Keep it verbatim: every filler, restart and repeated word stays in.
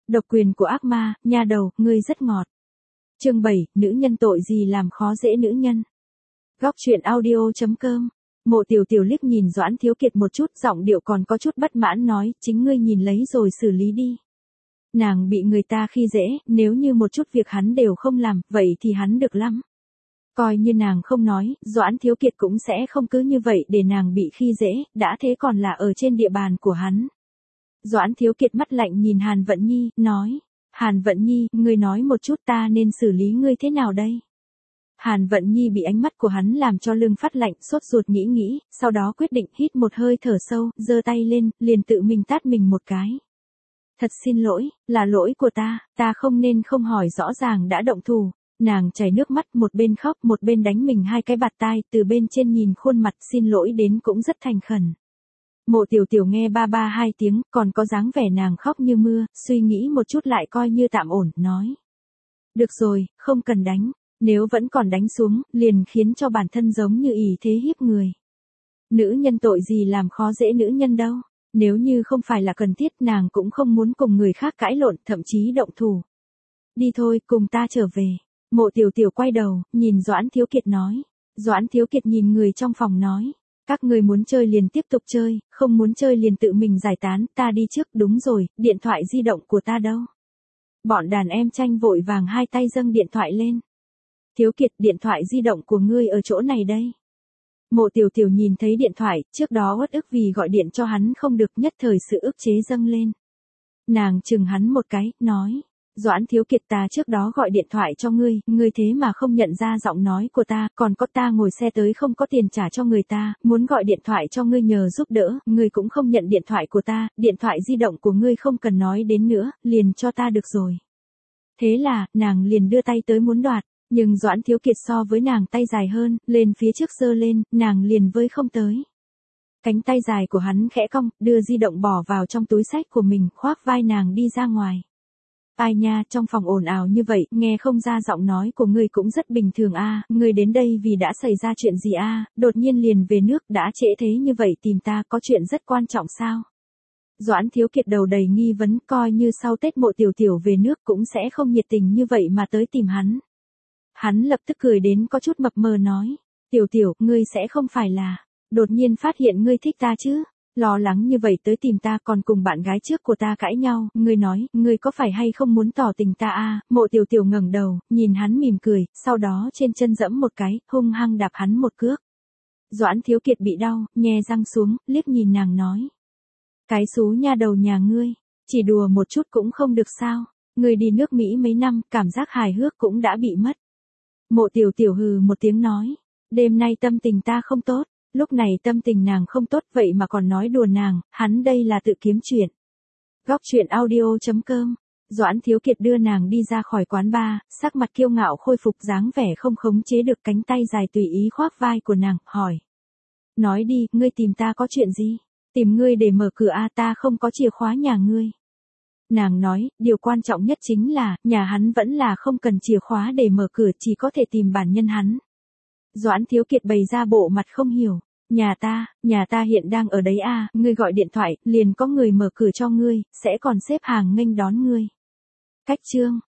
Độc quyền của ác ma, nha đầu, ngươi rất ngọt. Chương bảy, nữ nhân tội gì làm khó dễ nữ nhân. Góc truyện audio chấm com. Mộ Tiểu Tiểu liếc nhìn Doãn Thiếu Kiệt một chút, giọng điệu còn có chút bất mãn nói, chính ngươi nhìn lấy rồi xử lý đi. Nàng bị người ta khi dễ, nếu như một chút việc hắn đều không làm, vậy thì hắn được lắm. Coi như nàng không nói, Doãn Thiếu Kiệt cũng sẽ không cứ như vậy để nàng bị khi dễ, đã thế còn là ở trên địa bàn của hắn. Doãn Thiếu Kiệt mắt lạnh nhìn Hàn Vận Nhi, nói, Hàn Vận Nhi, ngươi nói một chút ta nên xử lý ngươi thế nào đây? Hàn Vận Nhi bị ánh mắt của hắn làm cho lưng phát lạnh, sốt ruột nghĩ nghĩ, sau đó quyết định hít một hơi thở sâu, giơ tay lên, liền tự mình tát mình một cái. Thật xin lỗi, là lỗi của ta, ta không nên không hỏi rõ ràng đã động thủ. Nàng chảy nước mắt, một bên khóc một bên đánh mình hai cái bạt tai, từ bên trên nhìn khuôn mặt xin lỗi đến cũng rất thành khẩn. Mộ Tiểu Tiểu nghe ba ba hai tiếng, còn có dáng vẻ nàng khóc như mưa, suy nghĩ một chút lại coi như tạm ổn, nói. Được rồi, không cần đánh, nếu vẫn còn đánh xuống, liền khiến cho bản thân giống như ỷ thế hiếp người. Nữ nhân tội gì làm khó dễ nữ nhân đâu, nếu như không phải là cần thiết nàng cũng không muốn cùng người khác cãi lộn, thậm chí động thủ. Đi thôi, cùng ta trở về. Mộ Tiểu Tiểu quay đầu, nhìn Doãn Thiếu Kiệt nói. Doãn Thiếu Kiệt nhìn người trong phòng nói. Các người muốn chơi liền tiếp tục chơi, không muốn chơi liền tự mình giải tán, ta đi trước, đúng rồi, điện thoại di động của ta đâu? Bọn đàn em tranh vội vàng hai tay dâng điện thoại lên. Thiếu Kiệt, điện thoại di động của ngươi ở chỗ này đây. Mộ Tiểu Tiểu nhìn thấy điện thoại, trước đó uất ức vì gọi điện cho hắn không được, nhất thời sự ức chế dâng lên. Nàng chừng hắn một cái, nói. Doãn Thiếu Kiệt, ta trước đó gọi điện thoại cho ngươi, ngươi thế mà không nhận ra giọng nói của ta, còn có ta ngồi xe tới không có tiền trả cho người ta, muốn gọi điện thoại cho ngươi nhờ giúp đỡ, ngươi cũng không nhận điện thoại của ta, điện thoại di động của ngươi không cần nói đến nữa, liền cho ta được rồi. Thế là, nàng liền đưa tay tới muốn đoạt, nhưng Doãn Thiếu Kiệt so với nàng tay dài hơn, lên phía trước giơ lên, nàng liền với không tới. Cánh tay dài của hắn khẽ cong, đưa di động bỏ vào trong túi xách của mình, khoác vai nàng đi ra ngoài. Ai nha, trong phòng ồn ào như vậy, nghe không ra giọng nói của ngươi cũng rất bình thường a, à, ngươi đến đây vì đã xảy ra chuyện gì a, à, đột nhiên liền về nước, đã trễ thế như vậy tìm ta, có chuyện rất quan trọng sao? Doãn Thiếu Kiệt đầu đầy nghi vấn, coi như sau Tết Mộ Tiểu Tiểu về nước cũng sẽ không nhiệt tình như vậy mà tới tìm hắn. Hắn lập tức cười đến có chút mập mờ nói, Tiểu Tiểu, ngươi sẽ không phải là, đột nhiên phát hiện ngươi thích ta chứ? Lo lắng như vậy tới tìm ta, còn cùng bạn gái trước của ta cãi nhau, ngươi nói, ngươi có phải hay không muốn tỏ tình ta a? À? Mộ Tiểu Tiểu ngẩng đầu, nhìn hắn mỉm cười, sau đó trên chân dẫm một cái, hung hăng đạp hắn một cước. Doãn Thiếu Kiệt bị đau, nhe răng xuống, liếc nhìn nàng nói. Cái xú nha đầu nhà ngươi, chỉ đùa một chút cũng không được sao, ngươi đi nước Mỹ mấy năm, cảm giác hài hước cũng đã bị mất. Mộ Tiểu Tiểu hừ một tiếng nói, đêm nay tâm tình ta không tốt. Lúc này tâm tình nàng không tốt vậy mà còn nói đùa nàng, hắn đây là tự kiếm chuyện. Góc truyện audio chấm com. Doãn Thiếu Kiệt đưa nàng đi ra khỏi quán bar, sắc mặt kiêu ngạo khôi phục dáng vẻ không khống chế được, cánh tay dài tùy ý khoác vai của nàng, hỏi. Nói đi, ngươi tìm ta có chuyện gì? Tìm ngươi để mở cửa a, ta không có chìa khóa nhà ngươi. Nàng nói, điều quan trọng nhất chính là, nhà hắn vẫn là không cần chìa khóa để mở cửa, chỉ có thể tìm bản nhân hắn. Doãn Thiếu Kiệt bày ra bộ mặt không hiểu, nhà ta, nhà ta hiện đang ở đấy à, ngươi gọi điện thoại, liền có người mở cửa cho ngươi, sẽ còn xếp hàng nghênh đón ngươi. Cách chương